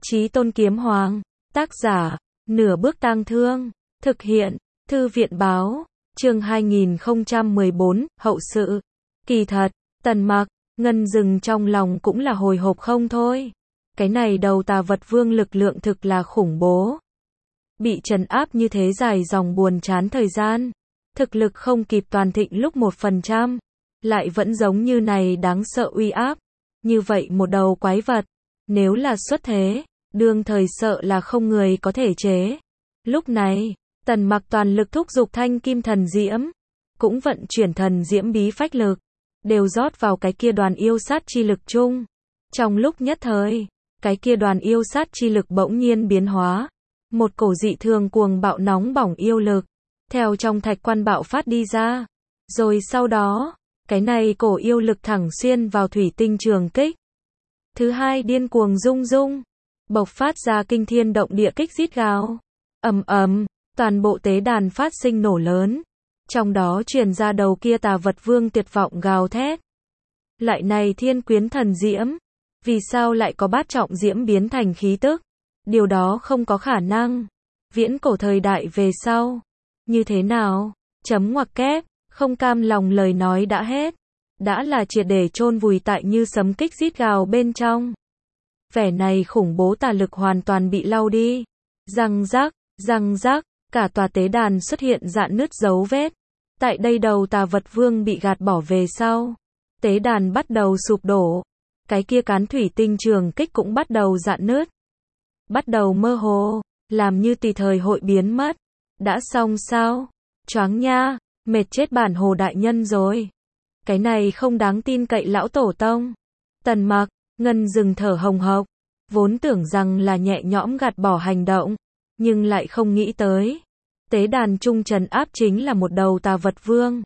Chí Tôn Kiếm Hoàng. Tác giả, Nửa Bước Tang Thương. Thực hiện, Thư viện Báo. Chương 2014, Hậu sự. Kỳ thật, Tần Mặc, Ngân Dừng trong lòng cũng là hồi hộp không thôi. Cái này đầu tà vật vương lực lượng thực là khủng bố. Bị trấn áp như thế dài dòng buồn chán thời gian. Thực lực không kịp toàn thịnh lúc 1%. Lại vẫn giống như này đáng sợ uy áp. Như vậy một đầu quái vật. Nếu là xuất thế, đương thời sợ là không người có thể chế. Lúc này, Tần Mặc toàn lực thúc giục thanh kim thần diễm. Cũng vận chuyển thần diễm bí phách lực. Đều rót vào cái kia đoàn yêu sát chi lực chung. Trong lúc nhất thời, cái kia đoàn yêu sát chi lực bỗng nhiên biến hóa. Một cổ dị thường cuồng bạo nóng bỏng yêu lực. Theo trong thạch quan bạo phát đi ra. Rồi sau đó, cái này cổ yêu lực thẳng xuyên vào thủy tinh trường kích. Thứ hai điên cuồng rung rung. Bộc phát ra kinh thiên động địa kích rít gào. Ầm ầm, toàn bộ tế đàn phát sinh nổ lớn. Trong đó truyền ra đầu kia tà vật vương tuyệt vọng gào thét. Lại này thiên quyến thần diễm. Vì sao lại có bát trọng diễm biến thành khí tức? Điều đó không có khả năng. Viễn cổ thời đại về sau. Như thế nào? Chấm ngoặc kép, không cam lòng lời nói đã hết. Đã là triệt để chôn vùi tại như sấm kích rít gào bên trong. Vẻ này khủng bố tà lực hoàn toàn bị lau đi. Răng rắc, cả tòa tế đàn xuất hiện rạn nứt dấu vết. Tại đây đầu tà vật vương bị gạt bỏ về sau. Tế đàn bắt đầu sụp đổ. Cái kia cán thủy tinh trường kích cũng bắt đầu rạn nứt. Bắt đầu mơ hồ, làm như tùy thời hội biến mất. Đã xong sao? Choáng nha, mệt chết bản hồ đại nhân rồi. Cái này không đáng tin cậy lão tổ tông. Tần Mặc, Ngân Dừng thở hồng hộc. Vốn tưởng rằng là nhẹ nhõm gạt bỏ hành động. Nhưng lại không nghĩ tới. Tế đàn trung trấn áp chính là một đầu tà vật vương.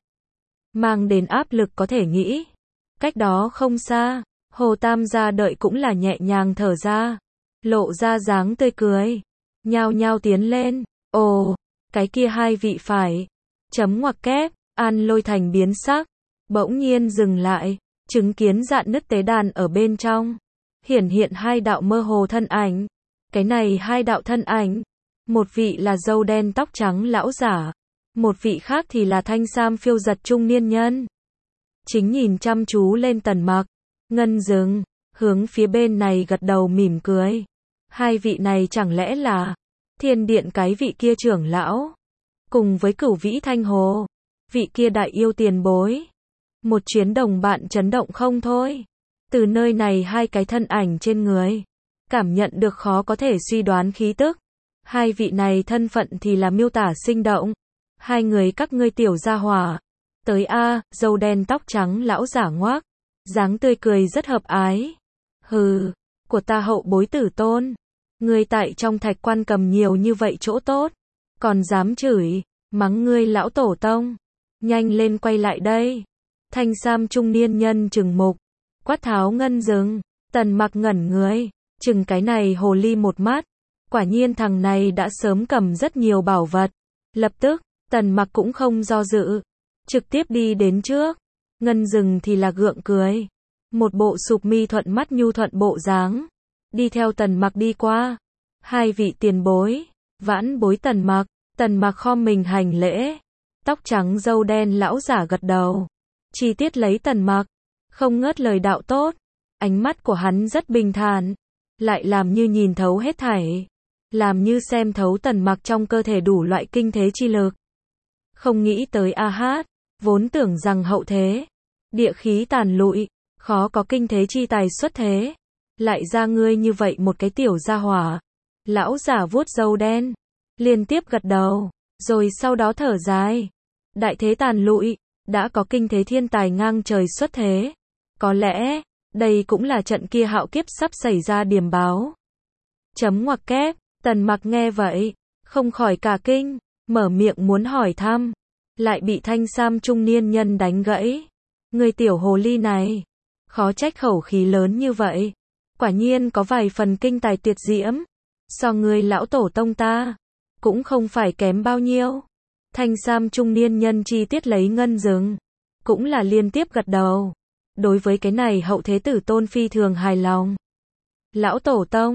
Mang đến áp lực có thể nghĩ. Cách đó không xa, Hồ Tam gia đợi cũng là nhẹ nhàng thở ra. Lộ ra dáng tươi cười. Nhao nhao tiến lên. Ồ, cái kia hai vị phải. Chấm ngoặc kép, An Lôi Thành biến sắc. Bỗng nhiên dừng lại. Chứng kiến rạn nứt tế đàn ở bên trong. Hiển hiện hai đạo mơ hồ thân ảnh. Cái này hai đạo thân ảnh. Một vị là râu đen tóc trắng lão giả. Một vị khác thì là thanh sam phiêu giật trung niên nhân. Chính nhìn chăm chú lên Tần Mặc. Ngân Dừng, hướng phía bên này gật đầu mỉm cười. Hai vị này chẳng lẽ là Thiên Điện cái vị kia trưởng lão. Cùng với Cửu Vĩ Thanh Hồ. Vị kia đại yêu tiền bối. Một chuyến đồng bạn chấn động không thôi. Từ nơi này hai cái thân ảnh trên người. Cảm nhận được khó có thể suy đoán khí tức. Hai vị này thân phận thì là miêu tả sinh động. Hai người các ngươi tiểu gia hỏa. Tới a, râu đen tóc trắng lão giả ngoác. Dáng tươi cười rất hợp ái. Hừ, của ta hậu bối tử tôn. Ngươi tại trong thạch quan cầm nhiều như vậy chỗ tốt. Còn dám chửi, mắng ngươi lão tổ tông. Nhanh lên quay lại đây. Thanh sam trung niên nhân trừng mục. Quát tháo Ngân Dừng. Tần Mặc ngẩn người. Chừng cái này hồ ly một mắt. Quả nhiên thằng này đã sớm cầm rất nhiều bảo vật. Lập tức, Tần Mặc cũng không do dự. Trực tiếp đi đến trước. Ngân Dừng thì là gượng cười. Một bộ sụp mi thuận mắt nhu thuận bộ dáng. Đi theo Tần Mặc đi qua. Hai vị tiền bối. Vãn bối Tần Mặc. Tần Mặc khom mình hành lễ. Tóc trắng râu đen lão giả gật đầu. Chi tiết lấy Tần Mặc. Không ngớt lời đạo tốt. Ánh mắt của hắn rất bình thản. Lại làm như nhìn thấu hết thảy. Làm như xem thấu Tần Mặc trong cơ thể đủ loại kinh thế chi lực. Không nghĩ tới a hát. Vốn tưởng rằng hậu thế. Địa khí tàn lụi. Khó có kinh thế chi tài xuất thế. Lại ra ngươi như vậy một cái tiểu gia hỏa. Lão giả vuốt râu đen. Liên tiếp gật đầu. Rồi sau đó thở dài. Đại thế tàn lụi. Đã có kinh thế thiên tài ngang trời xuất thế. Có lẽ, đây cũng là trận kia hạo kiếp sắp xảy ra điềm báo. Chấm ngoặc kép, Tần Mặc nghe vậy. Không khỏi cả kinh. Mở miệng muốn hỏi thăm. Lại bị thanh sam trung niên nhân đánh gãy. Người tiểu hồ ly này. Khó trách khẩu khí lớn như vậy. Quả nhiên có vài phần kinh tài tuyệt diễm. So người lão tổ tông ta. Cũng không phải kém bao nhiêu. Thanh sam trung niên nhân chi tiết lấy Ngân Dừng. Cũng là liên tiếp gật đầu. Đối với cái này hậu thế tử tôn phi thường hài lòng. Lão tổ tông,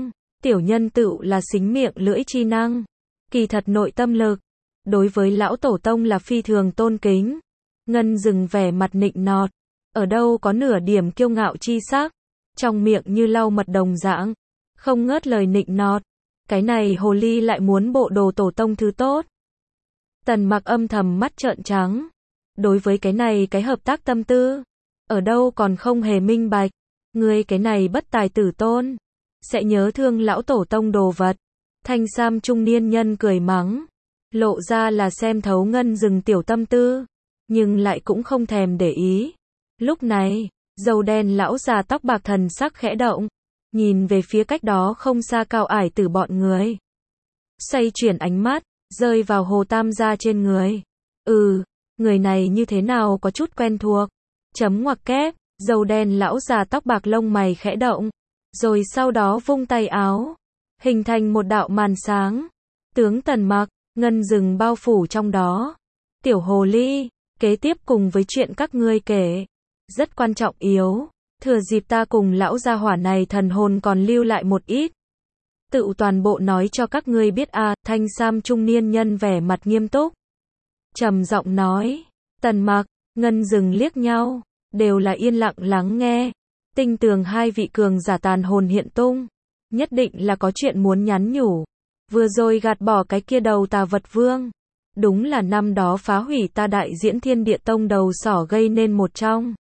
tiểu nhân tựu là xính miệng lưỡi chi năng. Kỳ thật nội tâm lực, đối với lão tổ tông là phi thường tôn kính. Ngân Dừng vẻ mặt nịnh nọt, ở đâu có nửa điểm kiêu ngạo chi sắc, trong miệng như lau mật đồng dạng, không ngớt lời nịnh nọt. Cái này hồ ly lại muốn bộ đồ tổ tông thứ tốt. Tần Mặc âm thầm mắt trợn trắng. Đối với cái này cái hợp tác tâm tư, ở đâu còn không hề minh bạch. Ngươi cái này bất tài tử tôn, sẽ nhớ thương lão tổ tông đồ vật. Thanh sam trung niên nhân cười mắng, lộ ra là xem thấu Ngân Dừng tiểu tâm tư, nhưng lại cũng không thèm để ý. Lúc này, râu đen lão già tóc bạc thần sắc khẽ động, nhìn về phía cách đó không xa Cao Ải Tử bọn người. Xoay chuyển ánh mắt, rơi vào Hồ Tam gia trên người. Người này như thế nào có chút quen thuộc. Chấm ngoặc kép, râu đen lão già tóc bạc lông mày khẽ động, rồi sau đó vung tay áo, hình thành một đạo màn sáng. Tướng Tần Mặc, Ngân Dừng bao phủ trong đó. Tiểu hồ ly, kế tiếp cùng với chuyện các ngươi kể, rất quan trọng yếu. Thừa dịp ta cùng lão gia hỏa này thần hồn còn lưu lại một ít, tự toàn bộ nói cho các ngươi biết a. Thanh sam trung niên nhân vẻ mặt nghiêm túc, trầm giọng nói. Tần Mặc, Ngân Dừng liếc nhau, đều là yên lặng lắng nghe. Tinh tường hai vị cường giả tàn hồn hiện tung, nhất định là có chuyện muốn nhắn nhủ. Vừa rồi gạt bỏ cái kia đầu tà vật vương, đúng là năm đó phá hủy ta Đại Diễn Thiên Địa Tông đầu sỏ gây nên một trong.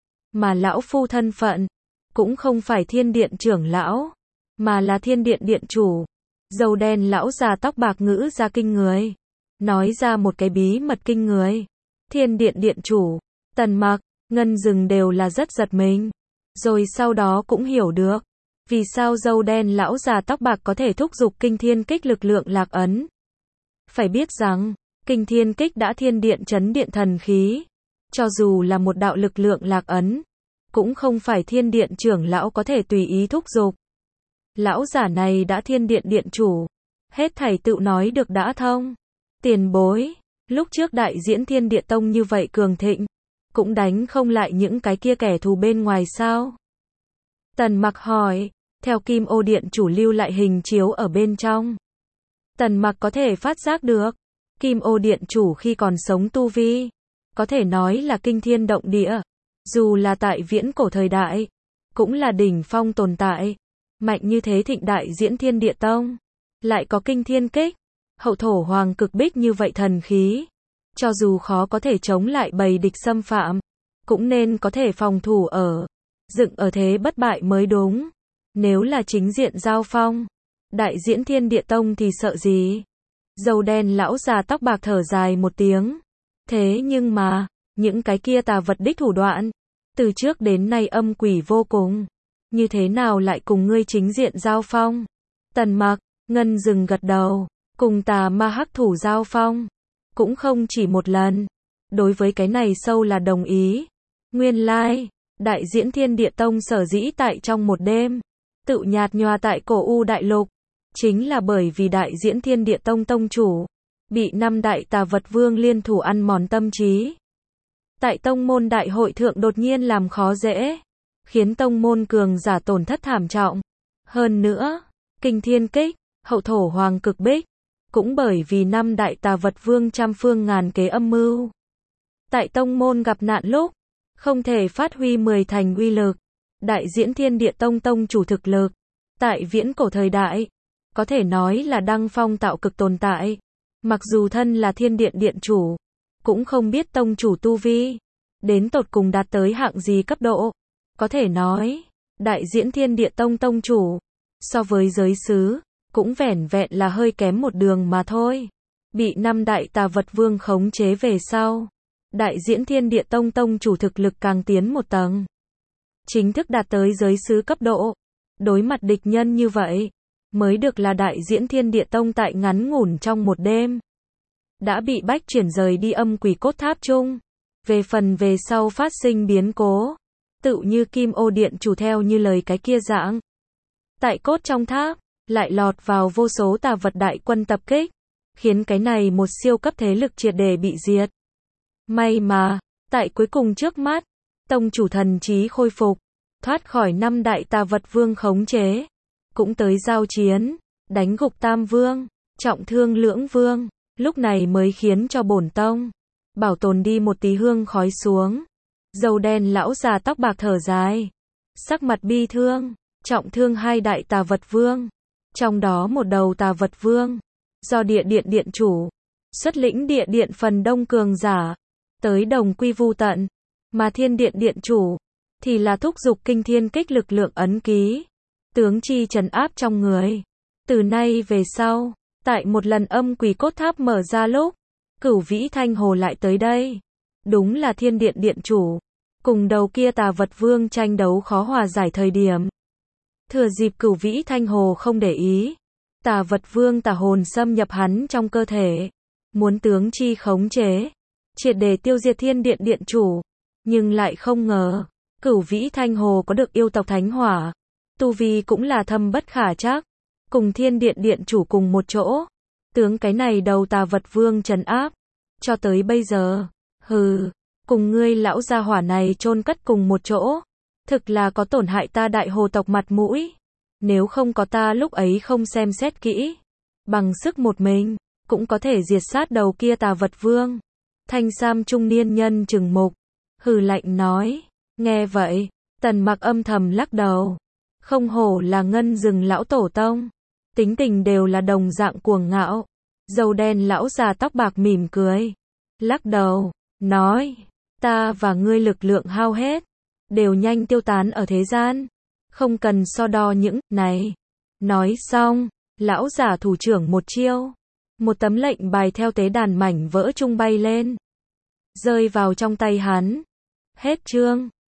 Mà lão phu thân phận, cũng không phải Thiên Điện trưởng lão, mà là Thiên Điện điện chủ. Dâu đen lão già tóc bạc ngữ ra kinh người, nói ra một cái bí mật kinh người. Thiên Điện điện chủ, Tần Mặc, Ngân Dừng đều là rất giật mình, rồi sau đó cũng hiểu được, vì sao dâu đen lão già tóc bạc có thể thúc giục kinh thiên kích lực lượng lạc ấn. Phải biết rằng, kinh thiên kích đã thiên điện chấn điện thần khí, cho dù là một đạo lực lượng lạc ấn, cũng không phải thiên điện trưởng lão có thể tùy ý thúc giục. Lão giả này đã thiên điện điện chủ, hết thảy tự nói được đã thông. Tiền bối, lúc trước Đại Diễn Thiên Địa Tông như vậy cường thịnh, cũng đánh không lại những cái kia kẻ thù bên ngoài sao? Tần Mặc hỏi, theo Kim Ô điện chủ lưu lại hình chiếu ở bên trong. Tần Mặc có thể phát giác được, Kim Ô điện chủ khi còn sống tu vi, có thể nói là kinh thiên động địa, dù là tại viễn cổ thời đại, cũng là đỉnh phong tồn tại. Mạnh như thế thịnh Đại Diễn Thiên Địa Tông, lại có kinh thiên kích, hậu thổ hoàng cực bích như vậy thần khí, cho dù khó có thể chống lại bầy địch xâm phạm, cũng nên có thể phòng thủ dựng ở thế bất bại mới đúng. Nếu là chính diện giao phong, Đại Diễn Thiên Địa Tông thì sợ gì? Dâu đen lão già tóc bạc thở dài một tiếng. Thế nhưng mà, những cái kia tà vật đích thủ đoạn, từ trước đến nay âm quỷ vô cùng, như thế nào lại cùng ngươi chính diện giao phong? Tần Mặc, Ngân Dừng gật đầu, cùng tà ma hắc thủ giao phong, cũng không chỉ một lần. Đối với cái này sâu là đồng ý. Nguyên lai, Đại Diễn Thiên Địa Tông sở dĩ tại trong một đêm, tự nhạt nhòa tại cổ U Đại Lục, chính là bởi vì Đại Diễn Thiên Địa Tông tông chủ, bị năm đại tà vật vương liên thủ ăn mòn tâm trí. Tại tông môn đại hội thượng đột nhiên làm khó dễ, khiến tông môn cường giả tổn thất thảm trọng. Hơn nữa, kinh thiên kích, hậu thổ hoàng cực bích, cũng bởi vì năm đại tà vật vương trăm phương ngàn kế âm mưu. Tại tông môn gặp nạn lúc, không thể phát huy 10 thành uy lực. Đại Diễn Thiên Địa Tông tông chủ thực lực, tại viễn cổ thời đại, có thể nói là đăng phong tạo cực tồn tại. Mặc dù thân là Thiên Điện điện chủ, cũng không biết tông chủ tu vi, đến tột cùng đạt tới hạng gì cấp độ. Có thể nói, Đại Diễn Thiên Địa Tông tông chủ, so với giới sứ, cũng vẻn vẹn là hơi kém một đường mà thôi. Bị năm đại tà vật vương khống chế về sau, Đại Diễn Thiên Địa Tông tông chủ thực lực càng tiến một tầng, chính thức đạt tới giới sứ cấp độ. Đối mặt địch nhân như vậy, mới được là Đại Diễn Thiên Địa Tông tại ngắn ngủn trong một đêm, đã bị bách chuyển rời đi âm quỷ cốt tháp chung. Về phần về sau phát sinh biến cố, tự như Kim Ô điện chủ theo như lời cái kia dạng, tại cốt trong tháp, lại lọt vào vô số tà vật đại quân tập kích, khiến cái này một siêu cấp thế lực triệt để bị diệt. May mà, tại cuối cùng trước mắt, tông chủ thần trí khôi phục, thoát khỏi năm đại tà vật vương khống chế. cũng tới giao chiến, đánh gục Tam Vương, trọng thương Lưỡng Vương, lúc này mới khiến cho bổn tông bảo tồn đi một tí hương khói xuống. Dâu đen lão già tóc bạc thở dài, sắc mặt bi thương, trọng thương hai đại tà vật vương, trong đó một đầu tà vật vương do địa điện điện chủ xuất lĩnh địa điện phần đông cường giả tới đồng quy vu tận, mà thiên điện điện chủ thì là thúc giục kinh thiên kích lực lượng ấn ký, tướng chi trấn áp trong người. Từ nay về sau, tại một lần âm quỷ cốt tháp mở ra lúc, Cửu Vĩ Thanh Hồ lại tới đây. Đúng là thiên điện điện chủ cùng đầu kia tà vật vương tranh đấu khó hòa giải thời điểm. Thừa dịp Cửu Vĩ Thanh Hồ không để ý, tà vật vương tà hồn xâm nhập hắn trong cơ thể, muốn tướng chi khống chế, triệt để tiêu diệt thiên điện điện chủ. Nhưng lại không ngờ, Cửu Vĩ Thanh Hồ có được yêu tộc thánh hỏa, tu vi cũng là thâm bất khả trắc, cùng thiên điện điện chủ cùng một chỗ, tướng cái này đầu tà vật vương trấn áp, cho tới bây giờ. Hừ, cùng ngươi lão gia hỏa này chôn cất cùng một chỗ, thực là có tổn hại ta Đại Hồ tộc mặt mũi. Nếu không có ta lúc ấy không xem xét kỹ, bằng sức một mình, cũng có thể diệt sát đầu kia tà vật vương. Thanh sam trung niên nhân trừng mục, hừ lạnh nói. Nghe vậy, Tần Mặc âm thầm lắc đầu. Không hổ là Ngân Rừng lão tổ tông, tính tình đều là đồng dạng cuồng ngạo. Dâu đen lão già tóc bạc mỉm cười, lắc đầu, nói, ta và ngươi lực lượng hao hết, đều nhanh tiêu tán ở thế gian, không cần so đo những này. Nói xong, lão giả thủ trưởng một chiêu, một tấm lệnh bài theo tế đàn mảnh vỡ trung bay lên, rơi vào trong tay hắn. Hết chương.